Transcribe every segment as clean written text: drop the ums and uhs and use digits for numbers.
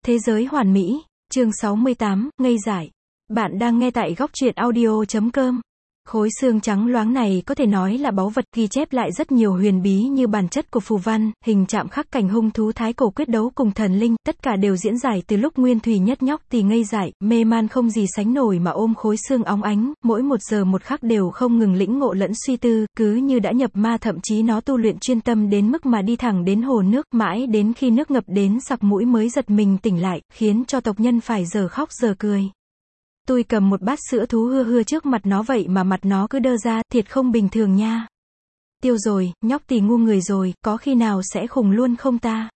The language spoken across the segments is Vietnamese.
Thế giới hoàn mỹ, chương 68, ngây dại. Bạn đang nghe tại góc truyện audio.com. Khối xương trắng loáng này có thể nói là báu vật, ghi chép lại rất nhiều huyền bí như bản chất của phù văn, hình chạm khắc cảnh hung thú thái cổ quyết đấu cùng thần linh, tất cả đều diễn giải từ lúc Nguyên Thủy Nhất nhóc tỳ ngây dại, mê man không gì sánh nổi mà ôm khối xương óng ánh, mỗi một giờ một khắc đều không ngừng lĩnh ngộ lẫn suy tư, cứ như đã nhập ma, thậm chí nó tu luyện chuyên tâm đến mức mà đi thẳng đến hồ nước, mãi đến khi nước ngập đến sặc mũi mới giật mình tỉnh lại, khiến cho tộc nhân phải giờ khóc giờ cười. Tôi cầm một bát sữa thú hưa trước mặt nó vậy mà mặt nó cứ đơ ra, thiệt không bình thường nha. Tiêu rồi, nhóc tỳ ngu người rồi, có khi nào sẽ khùng luôn không ta?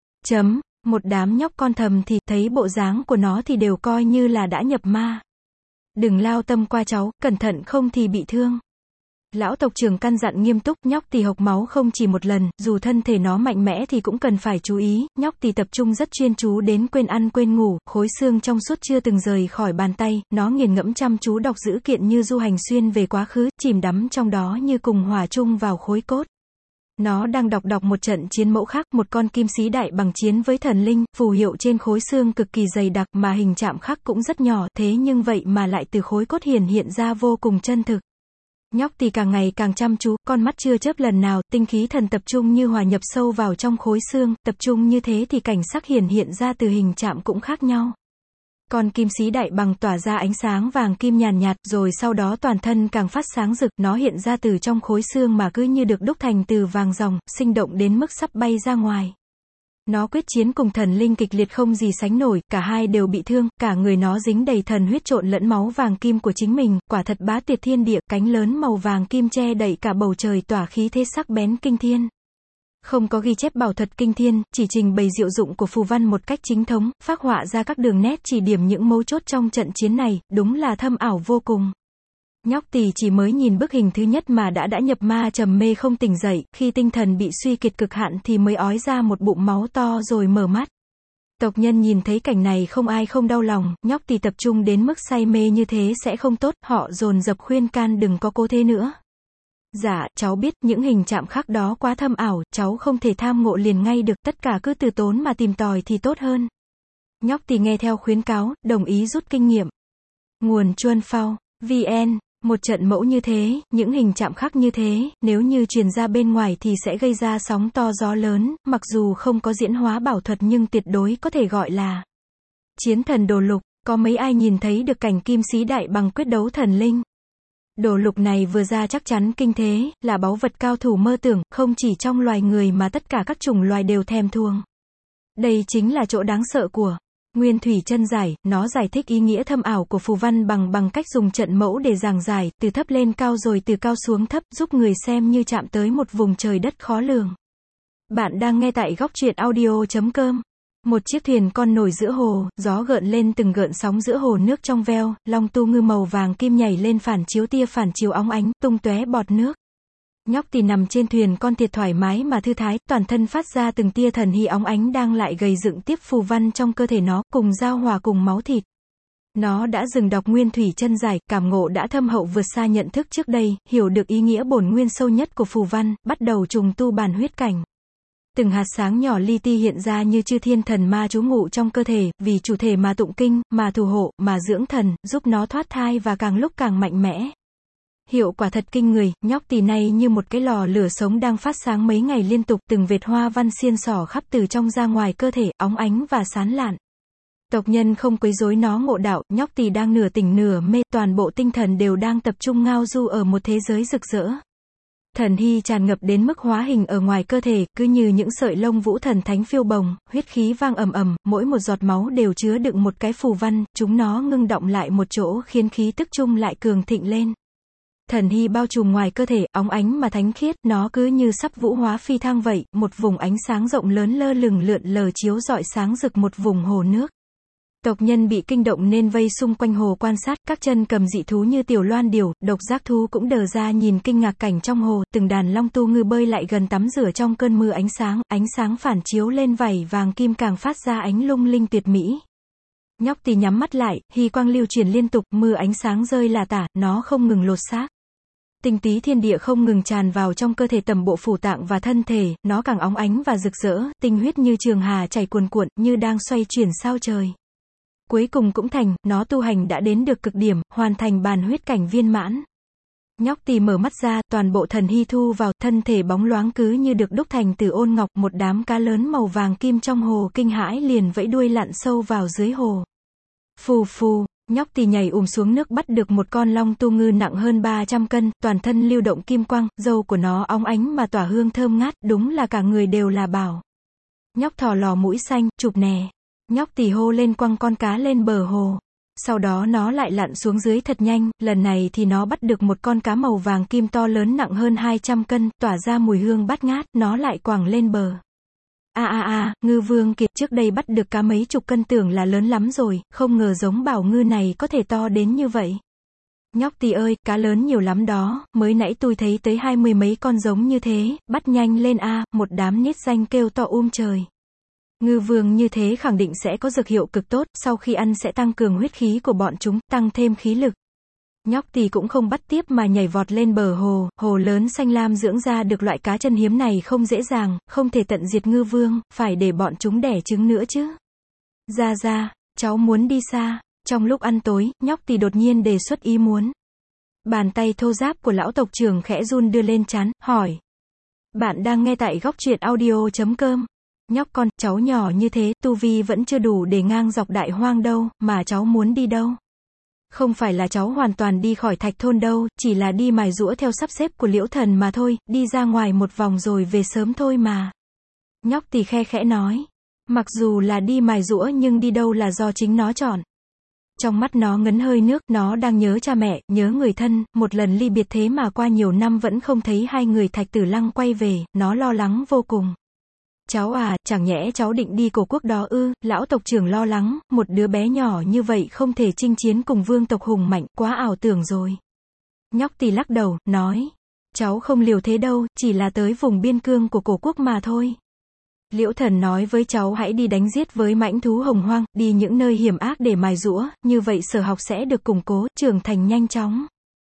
Một đám nhóc con thầm thì, thấy bộ dáng của nó thì đều coi như là đã nhập ma. Đừng lao tâm qua cháu, cẩn thận không thì bị thương. Lão tộc trưởng căn dặn nghiêm túc, nhóc tỳ hộc máu không chỉ một lần, dù thân thể nó mạnh mẽ thì cũng cần phải chú ý, nhóc tỳ tập trung rất chuyên chú đến quên ăn quên ngủ, khối xương trong suốt chưa từng rời khỏi bàn tay, nó nghiền ngẫm chăm chú đọc dữ kiện như du hành xuyên về quá khứ, chìm đắm trong đó như cùng hòa chung vào khối cốt. Nó đang đọc một trận chiến mẫu khác, một con kim sĩ đại bằng chiến với thần linh, phù hiệu trên khối xương cực kỳ dày đặc mà hình chạm khắc cũng rất nhỏ, thế nhưng vậy mà lại từ khối cốt hiện ra vô cùng chân thực. Nhóc tỳ càng ngày càng chăm chú, con mắt chưa chớp lần nào, tinh khí thần tập trung như hòa nhập sâu vào trong khối xương, tập trung như thế thì cảnh sắc hiện ra từ hình chạm cũng khác nhau. Con kim sĩ đại bằng tỏa ra ánh sáng vàng kim nhàn nhạt, rồi sau đó toàn thân càng phát sáng rực, nó hiện ra từ trong khối xương mà cứ như được đúc thành từ vàng ròng, sinh động đến mức sắp bay ra ngoài. Nó quyết chiến cùng thần linh kịch liệt không gì sánh nổi, cả hai đều bị thương, cả người nó dính đầy thần huyết trộn lẫn máu vàng kim của chính mình, quả thật bá tuyệt thiên địa, cánh lớn màu vàng kim che đậy cả bầu trời tỏa khí thế sắc bén kinh thiên. Không có ghi chép bảo thuật kinh thiên, chỉ trình bày diệu dụng của phù văn một cách chính thống, phác họa ra các đường nét chỉ điểm những mấu chốt trong trận chiến này, đúng là thâm ảo vô cùng. Nhóc tỳ chỉ mới nhìn bức hình thứ nhất mà đã nhập ma trầm mê không tỉnh dậy, khi tinh thần bị suy kiệt cực hạn thì mới ói ra một bụng máu to rồi mở mắt. Tộc nhân nhìn thấy cảnh này không ai không đau lòng, nhóc tỳ tập trung đến mức say mê như thế sẽ không tốt, họ dồn dập khuyên can đừng có cố thế nữa. Dạ, cháu biết, những hình chạm khắc đó quá thâm ảo, cháu không thể tham ngộ liền ngay được, tất cả cứ từ tốn mà tìm tòi thì tốt hơn. Nhóc tỳ nghe theo khuyến cáo, đồng ý rút kinh nghiệm. Nguồn Chuan Phao, VN. Một trận mẫu như thế, những hình chạm khắc như thế, nếu như truyền ra bên ngoài thì sẽ gây ra sóng to gió lớn, mặc dù không có diễn hóa bảo thuật nhưng tuyệt đối có thể gọi là chiến thần đồ lục. Có mấy ai nhìn thấy được cảnh kim sĩ đại bằng quyết đấu thần linh? Đồ lục này vừa ra chắc chắn kinh thế, là báu vật cao thủ mơ tưởng, không chỉ trong loài người mà tất cả các chủng loài đều thèm thuồng. Đây chính là chỗ đáng sợ của Nguyên Thủy Chân giải, nó giải thích ý nghĩa thâm ảo của phù văn bằng cách dùng trận mẫu để giảng giải, từ thấp lên cao rồi từ cao xuống thấp, giúp người xem như chạm tới một vùng trời đất khó lường. Bạn đang nghe tại góc truyện audio.com. Một chiếc thuyền con nổi giữa hồ, gió gợn lên từng gợn sóng giữa hồ nước trong veo, long tu ngư màu vàng kim nhảy lên phản chiếu óng ánh, tung tóe bọt nước. Nhóc tỳ nằm trên thuyền con thiệt thoải mái mà thư thái, toàn thân phát ra từng tia thần hy óng ánh đang lại gầy dựng tiếp phù văn trong cơ thể nó, cùng giao hòa cùng máu thịt. Nó đã dừng đọc Nguyên Thủy Chân giải, cảm ngộ đã thâm hậu vượt xa nhận thức trước đây, hiểu được ý nghĩa bổn nguyên sâu nhất của phù văn, bắt đầu trùng tu bản huyết cảnh. Từng hạt sáng nhỏ li ti hiện ra như chư thiên thần ma trú ngụ trong cơ thể, vì chủ thể mà tụng kinh, mà thủ hộ, mà dưỡng thần, giúp nó thoát thai và càng lúc càng mạnh mẽ. Hiệu quả thật kinh người, nhóc tỳ này như một cái lò lửa sống đang phát sáng mấy ngày liên tục, từng vệt hoa văn xiên xỏ khắp từ trong ra ngoài cơ thể, óng ánh và sáng lạn. Tộc nhân không quấy rối nó ngộ đạo, nhóc tỳ đang nửa tỉnh nửa mê, toàn bộ tinh thần đều đang tập trung ngao du ở một thế giới rực rỡ. Thần hy tràn ngập đến mức hóa hình ở ngoài cơ thể, cứ như những sợi lông vũ thần thánh phiêu bồng, huyết khí vang ầm ầm, mỗi một giọt máu đều chứa đựng một cái phù văn, chúng nó ngưng động lại một chỗ khiến khí tức chung lại cường thịnh lên. Thần hy bao trùm ngoài cơ thể, óng ánh mà thánh khiết, nó cứ như sắp vũ hóa phi thăng vậy, một vùng ánh sáng rộng lớn lơ lửng lượn lờ chiếu rọi sáng rực một vùng hồ nước. Tộc nhân bị kinh động nên vây xung quanh hồ quan sát, các chân cầm dị thú như tiểu loan điểu, độc giác thú cũng đờ ra nhìn kinh ngạc cảnh trong hồ, từng đàn long tu ngư bơi lại gần tắm rửa trong cơn mưa ánh sáng phản chiếu lên vảy vàng kim càng phát ra ánh lung linh tuyệt mỹ. Nhóc tỳ nhắm mắt lại, hy quang lưu truyền liên tục, mưa ánh sáng rơi là tả, nó không ngừng lột xác. Tinh túy thiên địa không ngừng tràn vào trong cơ thể tầm bộ phủ tạng và thân thể, nó càng óng ánh và rực rỡ, tinh huyết như trường hà chảy cuồn cuộn, như đang xoay chuyển sao trời. Cuối cùng cũng thành, nó tu hành đã đến được cực điểm, hoàn thành bàn huyết cảnh viên mãn. Nhóc tỳ mở mắt ra, toàn bộ thần hy thu vào, thân thể bóng loáng cứ như được đúc thành từ ôn ngọc, một đám cá lớn màu vàng kim trong hồ kinh hãi liền vẫy đuôi lặn sâu vào dưới hồ. Phù phù, nhóc tỳ nhảy xuống nước bắt được một con long tu ngư nặng hơn 300 cân, toàn thân lưu động kim quang, râu của nó óng ánh mà tỏa hương thơm ngát, đúng là cả người đều là bảo. Nhóc thò lò mũi xanh, chụp nè. Nhóc tỳ hô lên quăng con cá lên bờ hồ. Sau đó nó lại lặn xuống dưới thật nhanh, lần này thì nó bắt được một con cá màu vàng kim to lớn nặng hơn 200 cân, tỏa ra mùi hương bát ngát, nó lại quẳng lên bờ. Ngư vương kiệt, trước đây bắt được cá mấy chục cân tưởng là lớn lắm rồi, không ngờ giống bảo ngư này có thể to đến như vậy. Nhóc tỳ ơi, cá lớn nhiều lắm đó, mới nãy tôi thấy tới 20 mấy con giống như thế, bắt nhanh lên a, một đám nít danh kêu to trời. Ngư vương như thế khẳng định sẽ có dược hiệu cực tốt, sau khi ăn sẽ tăng cường huyết khí của bọn chúng, tăng thêm khí lực. Nhóc tỳ cũng không bắt tiếp mà nhảy vọt lên bờ hồ, hồ lớn xanh lam dưỡng ra được loại cá chân hiếm này không dễ dàng, không thể tận diệt ngư vương, phải để bọn chúng đẻ trứng nữa chứ. Ra, cháu muốn đi xa. Trong lúc ăn tối, nhóc tỳ đột nhiên đề xuất ý muốn. Bàn tay thô ráp của lão tộc trưởng khẽ run đưa lên trán, hỏi. Bạn đang nghe tại Góc Truyện Audio.com. Nhóc con, cháu nhỏ như thế, tu vi vẫn chưa đủ để ngang dọc đại hoang đâu, mà cháu muốn đi đâu? Không phải là cháu hoàn toàn đi khỏi thạch thôn đâu, chỉ là đi mài giũa theo sắp xếp của Liễu Thần mà thôi, đi ra ngoài một vòng rồi về sớm thôi mà. Nhóc tỳ khe khẽ nói. Mặc dù là đi mài giũa nhưng đi đâu là do chính nó chọn. Trong mắt nó ngấn hơi nước, nó đang nhớ cha mẹ, nhớ người thân, một lần ly biệt thế mà qua nhiều năm vẫn không thấy hai người Thạch Tử Lăng quay về, nó lo lắng vô cùng. Cháu à, chẳng nhẽ cháu định đi cổ quốc đó ư? Lão tộc trưởng lo lắng, một đứa bé nhỏ như vậy không thể chinh chiến cùng vương tộc hùng mạnh, quá ảo tưởng rồi. Nhóc tỳ lắc đầu, nói, cháu không liều thế đâu, chỉ là tới vùng biên cương của cổ quốc mà thôi. Liễu Thần nói với cháu hãy đi đánh giết với mãnh thú hồng hoang, đi những nơi hiểm ác để mài giũa, như vậy sở học sẽ được củng cố, trưởng thành nhanh chóng.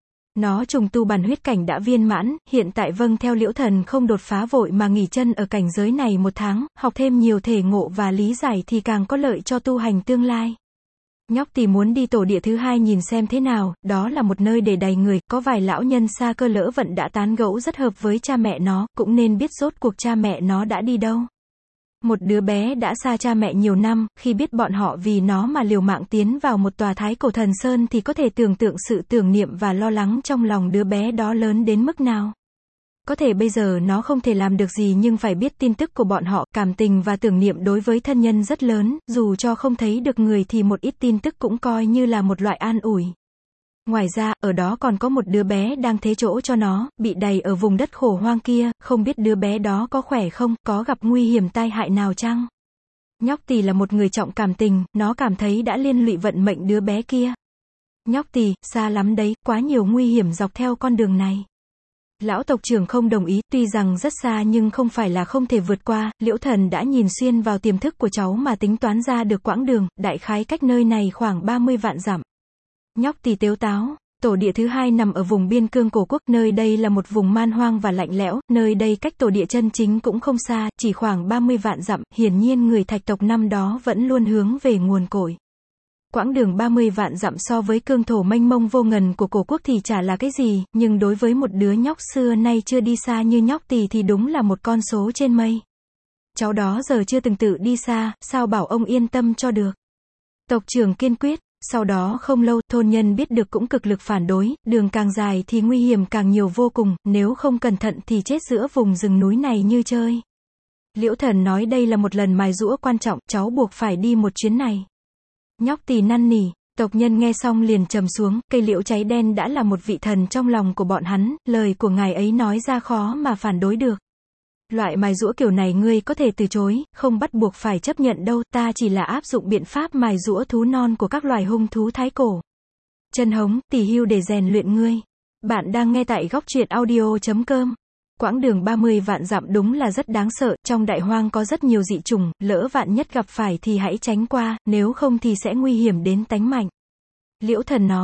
Nó trùng tu bản huyết cảnh đã viên mãn, hiện tại vâng theo Liễu Thần không đột phá vội mà nghỉ chân ở cảnh giới này 1 tháng, học thêm nhiều thể ngộ và lý giải thì càng có lợi cho tu hành tương lai. Nhóc tỳ muốn đi tổ địa thứ 2 nhìn xem thế nào, đó là một nơi để đầy người, có vài lão nhân xa cơ lỡ vận đã tán gẫu rất hợp với cha mẹ nó, cũng nên biết rốt cuộc cha mẹ nó đã đi đâu. Một đứa bé đã xa cha mẹ nhiều năm, khi biết bọn họ vì nó mà liều mạng tiến vào một tòa thái cổ thần sơn thì có thể tưởng tượng sự tưởng niệm và lo lắng trong lòng đứa bé đó lớn đến mức nào. Có thể bây giờ nó không thể làm được gì nhưng phải biết tin tức của bọn họ, cảm tình và tưởng niệm đối với thân nhân rất lớn, dù cho không thấy được người thì một ít tin tức cũng coi như là một loại an ủi. Ngoài ra, ở đó còn có một đứa bé đang thế chỗ cho nó, bị đầy ở vùng đất khổ hoang kia, không biết đứa bé đó có khỏe không, có gặp nguy hiểm tai hại nào chăng? Nhóc tỳ là một người trọng cảm tình, nó cảm thấy đã liên lụy vận mệnh đứa bé kia. Nhóc tỳ, xa lắm đấy, quá nhiều nguy hiểm dọc theo con đường này. Lão tộc trưởng không đồng ý, tuy rằng rất xa nhưng không phải là không thể vượt qua, Liễu Thần đã nhìn xuyên vào tiềm thức của cháu mà tính toán ra được quãng đường, đại khái cách nơi này khoảng 30 vạn dặm. Nhóc tỳ tếu táo, tổ địa thứ 2 nằm ở vùng biên cương cổ quốc, nơi đây là một vùng man hoang và lạnh lẽo, nơi đây cách tổ địa chân chính cũng không xa, chỉ khoảng 30 vạn dặm, hiển nhiên người Thạch tộc năm đó vẫn luôn hướng về nguồn cội. Quãng đường 30 vạn dặm so với cương thổ mênh mông vô ngần của cổ quốc thì chả là cái gì, nhưng đối với một đứa nhóc xưa nay chưa đi xa như nhóc tỳ thì đúng là một con số trên mây. Cháu đó giờ chưa từng tự đi xa, sao bảo ông yên tâm cho được. Tộc trưởng kiên quyết. Sau đó không lâu, thôn nhân biết được cũng cực lực phản đối, đường càng dài thì nguy hiểm càng nhiều vô cùng, nếu không cẩn thận thì chết giữa vùng rừng núi này như chơi. Liễu Thần nói đây là một lần mài giũa quan trọng, cháu buộc phải đi một chuyến này. Nhóc tỳ năn nỉ, tộc nhân nghe xong liền trầm xuống, cây liễu cháy đen đã là một vị thần trong lòng của bọn hắn, lời của ngài ấy nói ra khó mà phản đối được. Loại mài giũa kiểu này ngươi có thể từ chối, không bắt buộc phải chấp nhận đâu, ta chỉ là áp dụng biện pháp mài giũa thú non của các loài hung thú thái cổ. Chân hống, tỳ hưu để rèn luyện ngươi. Bạn đang nghe tại Góc Truyện Audio.com. Quãng đường 30 vạn dặm đúng là rất đáng sợ, trong đại hoang có rất nhiều dị trùng, lỡ vạn nhất gặp phải thì hãy tránh qua, nếu không thì sẽ nguy hiểm đến tánh mạng. Liễu Thần nói,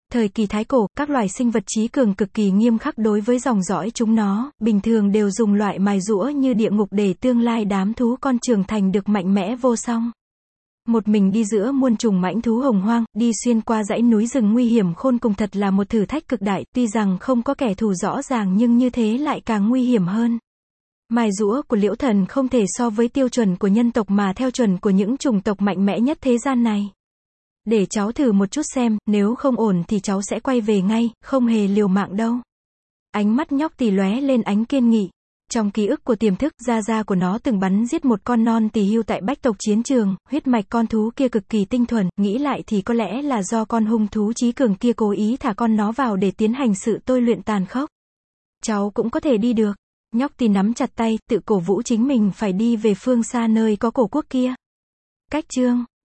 Thời kỳ Thái Cổ, các loài sinh vật trí cường cực kỳ nghiêm khắc đối với dòng dõi chúng nó, bình thường đều dùng loại mài giũa như địa ngục để tương lai đám thú con trưởng thành được mạnh mẽ vô song. Một mình đi giữa muôn trùng mãnh thú hồng hoang, đi xuyên qua dãy núi rừng nguy hiểm khôn cùng thật là một thử thách cực đại, tuy rằng không có kẻ thù rõ ràng nhưng như thế lại càng nguy hiểm hơn. Mài giũa của Liễu Thần không thể so với tiêu chuẩn của nhân tộc mà theo chuẩn của những chủng tộc mạnh mẽ nhất thế gian này. Để cháu thử một chút xem, nếu không ổn thì cháu sẽ quay về ngay, không hề liều mạng đâu. Ánh mắt nhóc tỳ lóe lên ánh kiên nghị. Trong ký ức của tiềm thức, gia của nó từng bắn giết một con non tỳ hưu tại bách tộc chiến trường, huyết mạch con thú kia cực kỳ tinh thuần, nghĩ lại thì có lẽ là do con hung thú chí cường kia cố ý thả con nó vào để tiến hành sự tôi luyện tàn khốc. Cháu cũng có thể đi được. Nhóc tỳ nắm chặt tay, tự cổ vũ chính mình phải đi về phương xa nơi có cổ quốc kia. Cách chương